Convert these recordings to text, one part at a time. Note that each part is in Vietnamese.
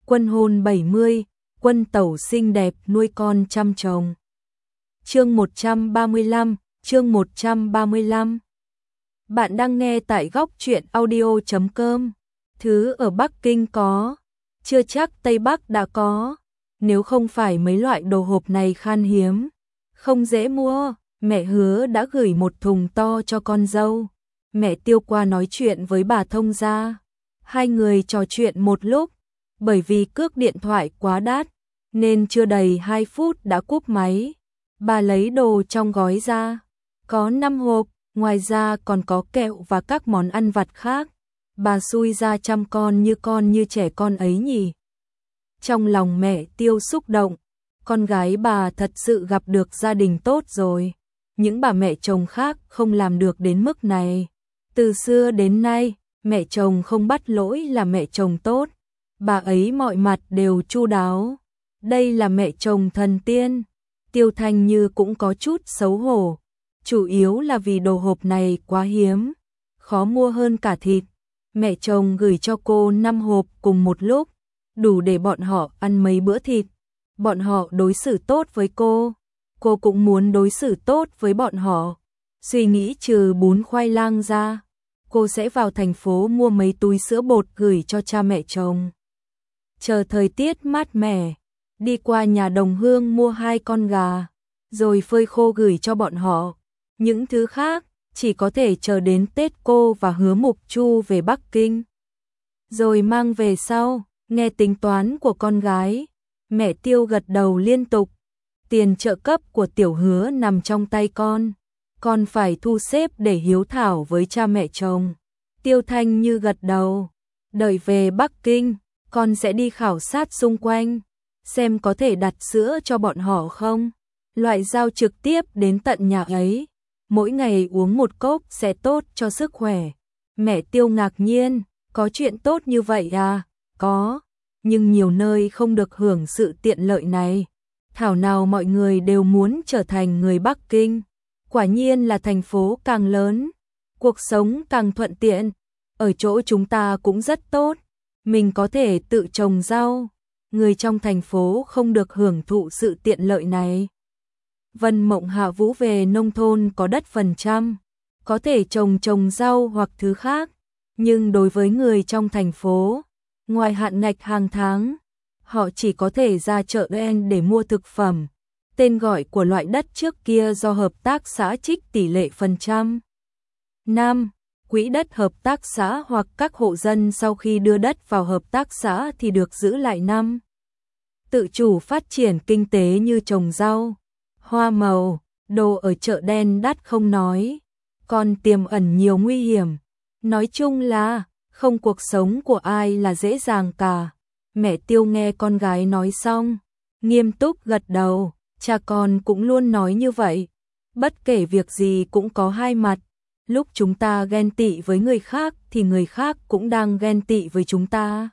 Quân hôn 70, quân tẩu xinh đẹp nuôi con chăm chồng. Chương 135, chương 135. Bạn đang nghe tại góc truyện audio.com. Thứ ở Bắc Kinh có, chưa chắc Tây Bắc đã có. Nếu không phải mấy loại đồ hộp này khan hiếm, không dễ mua, mẹ Hứa đã gửi một thùng to cho con dâu. Mẹ Tiêu qua nói chuyện với bà thông gia. Hai người trò chuyện một lúc, bởi vì cước điện thoại quá đắt, nên chưa đầy 2 phút đã cúp máy. Bà lấy đồ trong gói ra, có 5 hộp, ngoài ra còn có kẹo và các món ăn vặt khác. Bà xui ra chăm con như trẻ con ấy nhỉ. Trong lòng mẹ Tiêu xúc động, con gái bà thật sự gặp được gia đình tốt rồi. Những bà mẹ chồng khác không làm được đến mức này. Từ xưa đến nay, mẹ chồng không bắt lỗi là mẹ chồng tốt. Bà ấy mọi mặt đều chu đáo. Đây là mẹ chồng thần tiên. Tiêu Thanh Như cũng có chút xấu hổ. Chủ yếu là vì đồ hộp này quá hiếm, khó mua hơn cả thịt. Mẹ chồng gửi cho cô 5 hộp cùng một lúc, đủ để bọn họ ăn mấy bữa thịt. Bọn họ đối xử tốt với cô cũng muốn đối xử tốt với bọn họ. Suy nghĩ trừ bún khoai lang ra, cô sẽ vào thành phố mua mấy túi sữa bột gửi cho cha mẹ chồng. Chờ thời tiết mát mẻ, đi qua nhà Đồng Hương mua 2 con gà, rồi phơi khô gửi cho bọn họ. Những thứ khác chỉ có thể chờ đến Tết cô và Hứa Mục Chu về Bắc Kinh, rồi mang về sau. Nghe tính toán của con gái, mẹ Tiêu gật đầu liên tục. Tiền trợ cấp của Tiểu Hứa nằm trong tay con phải thu xếp để hiếu thảo với cha mẹ chồng. Tiêu Thanh Như gật đầu, đợi về Bắc Kinh, con sẽ đi khảo sát xung quanh, xem có thể đặt sữa cho bọn họ không. Loại giao trực tiếp đến tận nhà ấy, mỗi ngày uống một cốc sẽ tốt cho sức khỏe. Mẹ Tiêu ngạc nhiên, có chuyện tốt như vậy à? Có, nhưng nhiều nơi không được hưởng sự tiện lợi này. Thảo nào mọi người đều muốn trở thành người Bắc Kinh. Quả nhiên là thành phố càng lớn, cuộc sống càng thuận tiện. Ở chỗ chúng ta cũng rất tốt, mình có thể tự trồng rau. Người trong thành phố không được hưởng thụ sự tiện lợi này. Vân Mộng Hạ Vũ về nông thôn có đất phần trăm, có thể trồng rau hoặc thứ khác. Nhưng đối với người trong thành phố, ngoài hạn ngạch hàng tháng, họ chỉ có thể ra chợ đen để mua thực phẩm. Tên gọi của loại đất trước kia do hợp tác xã trích tỷ lệ phần trăm. 5. Quỹ đất hợp tác xã hoặc các hộ dân sau khi đưa đất vào hợp tác xã thì được giữ lại 5. Tự chủ phát triển kinh tế như trồng rau, hoa màu, đồ ở chợ đen đắt không nói, còn tiềm ẩn nhiều nguy hiểm. Nói chung là, không cuộc sống của ai là dễ dàng cả. Mẹ Tiêu nghe con gái nói xong, nghiêm túc gật đầu, cha con cũng luôn nói như vậy. Bất kể việc gì cũng có hai mặt. Lúc chúng ta ghen tị với người khác thì người khác cũng đang ghen tị với chúng ta.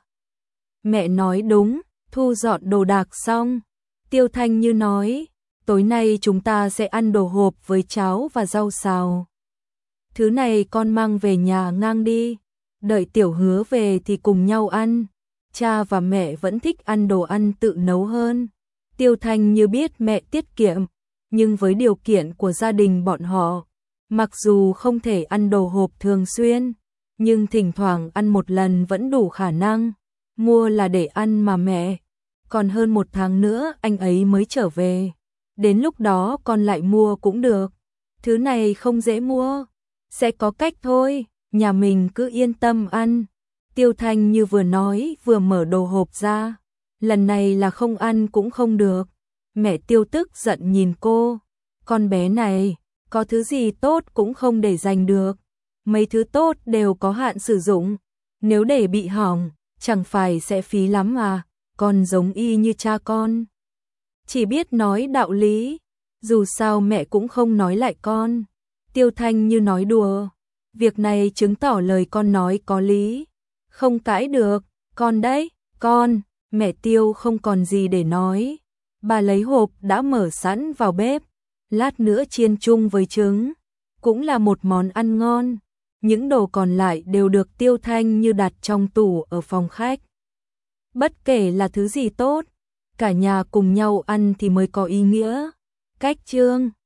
Mẹ nói đúng. Thu dọn đồ đạc xong, Tiêu Thanh Như nói, tối nay chúng ta sẽ ăn đồ hộp với cháo và rau xào. Thứ này con mang về nhà ngang đi, đợi Tiểu Hứa về thì cùng nhau ăn. Cha và mẹ vẫn thích ăn đồ ăn tự nấu hơn. Tiêu Thanh Như biết mẹ tiết kiệm, nhưng với điều kiện của gia đình bọn họ, mặc dù không thể ăn đồ hộp thường xuyên, nhưng thỉnh thoảng ăn một lần vẫn đủ khả năng. Mua là để ăn mà mẹ. Còn hơn 1 tháng nữa anh ấy mới trở về. Đến lúc đó con lại mua cũng được. Thứ này không dễ mua. Sẽ có cách thôi, nhà mình cứ yên tâm ăn. Tiêu Thanh Như vừa nói vừa mở đồ hộp ra. Lần này là không ăn cũng không được. Mẹ Tiêu tức giận nhìn cô. Con bé này, có thứ gì tốt cũng không để dành được. Mấy thứ tốt đều có hạn sử dụng. Nếu để bị hỏng, chẳng phải sẽ phí lắm à? Con giống y như cha con, chỉ biết nói đạo lý, dù sao mẹ cũng không nói lại con. Tiêu Thanh Như nói đùa, việc này chứng tỏ lời con nói có lý, không cãi được. Con đấy, con. Mẹ Tiêu không còn gì để nói. Bà lấy hộp đã mở sẵn vào bếp, lát nữa chiên chung với trứng, cũng là một món ăn ngon. Những đồ còn lại đều được Tiêu Thanh Như đặt trong tủ ở phòng khách. Bất kể là thứ gì tốt, cả nhà cùng nhau ăn thì mới có ý nghĩa. Cách chương